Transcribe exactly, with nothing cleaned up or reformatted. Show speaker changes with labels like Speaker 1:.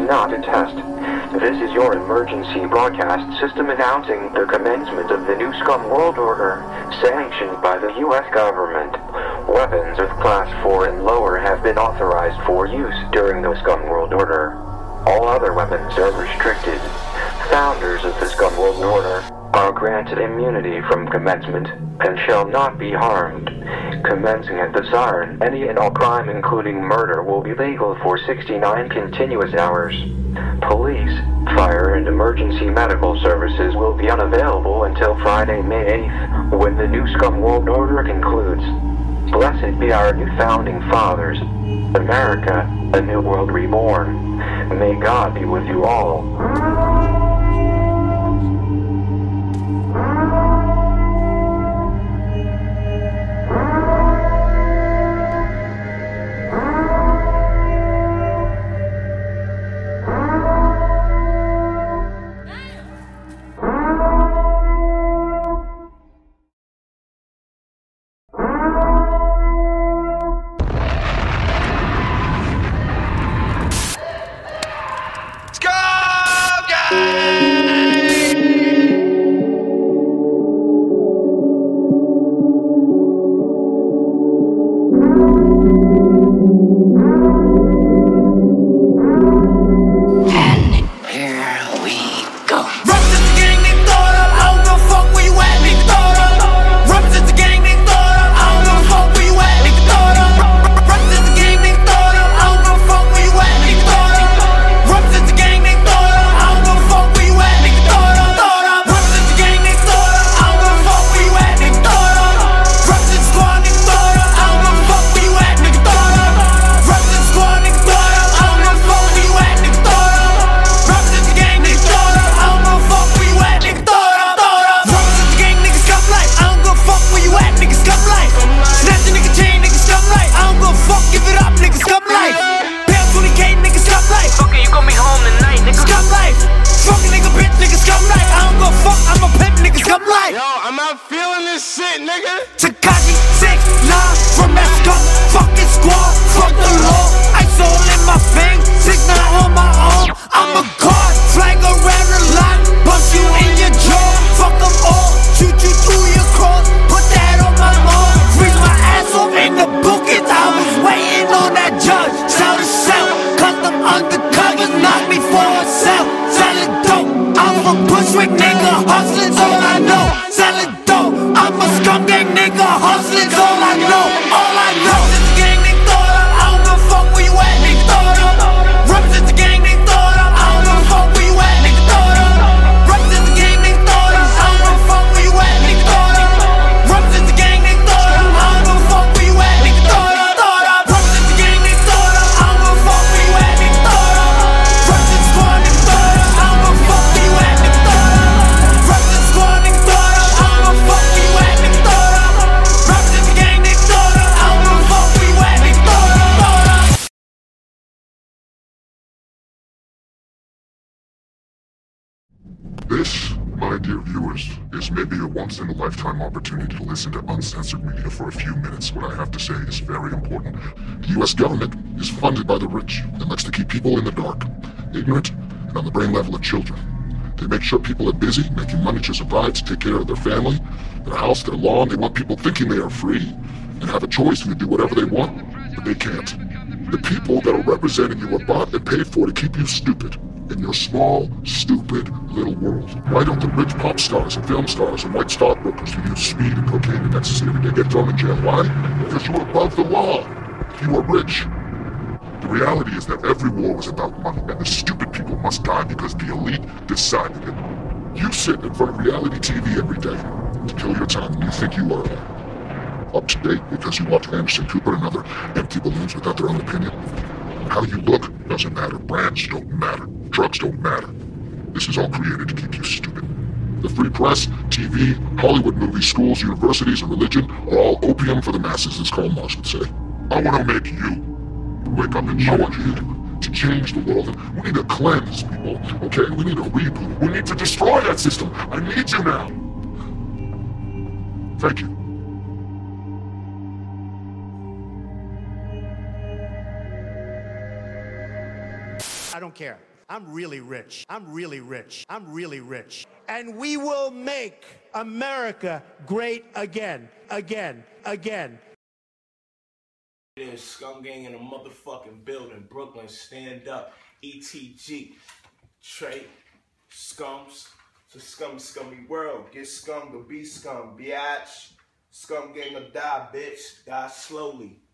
Speaker 1: not a test. This is your emergency broadcast system announcing the commencement of the new Scum World Order, sanctioned by the U S government. Weapons of Class four and lower have been authorized for use during the Scum World Order. All other weapons are restricted. Founders of the Scum World Order are granted immunity from commencement and shall not be harmed. Commencing at the siren, any and all crime including murder will be legal for sixty-nine continuous hours. Police, fire, and emergency medical services will be unavailable until Friday, May eighth, when the new Scum World Order concludes. Blessed be our new founding fathers. America, a new world reborn. May God be with you all.
Speaker 2: This, my dear viewers, is maybe a once-in-a-lifetime opportunity to listen to uncensored media for a few minutes. What I have to say is very important. The U S government is funded by the rich and likes to keep people in the dark, ignorant, and on the brain level of children. They make sure people are busy, making money to survive, to take care of their family, their house, their lawn. They want people thinking they are free and have a choice and to do whatever they want, but they can't. The people that are representing you are bought and paid for to keep you stupid in your small, stupid, little world. Why don't the rich pop stars and film stars and white stockbrokers who use speed and cocaine and ecstasy every day get thrown in jail? Why? Because you are above the law. You are rich. The reality is that every war was about money, and the stupid people must die because the elite decided it. You sit in front of reality T V every day to kill your time, and you think you are up to date because you watch Anderson Cooper and other empty balloons without their own opinion. How you look doesn't matter. Brands don't matter. Drugs don't matter. This is all created to keep you stupid. The free press, T V, Hollywood movies, schools, universities, and religion are all opium for the masses, as Karl Marx would say. I want to make you wake up and change. I want you to change the world. And we need to cleanse people, okay? We need a reboot. We need to destroy that system. I need you now. Thank you.
Speaker 3: I don't care. I'm really rich. I'm really rich. I'm really rich. And we will make America great again, again, again.
Speaker 4: It is Scum Gang in a motherfucking building. Brooklyn, stand up. E T G. Trey. Scums. It's a scum, scummy world. Get scum to be scum, biatch. Scum Gang or die, bitch. Die slowly.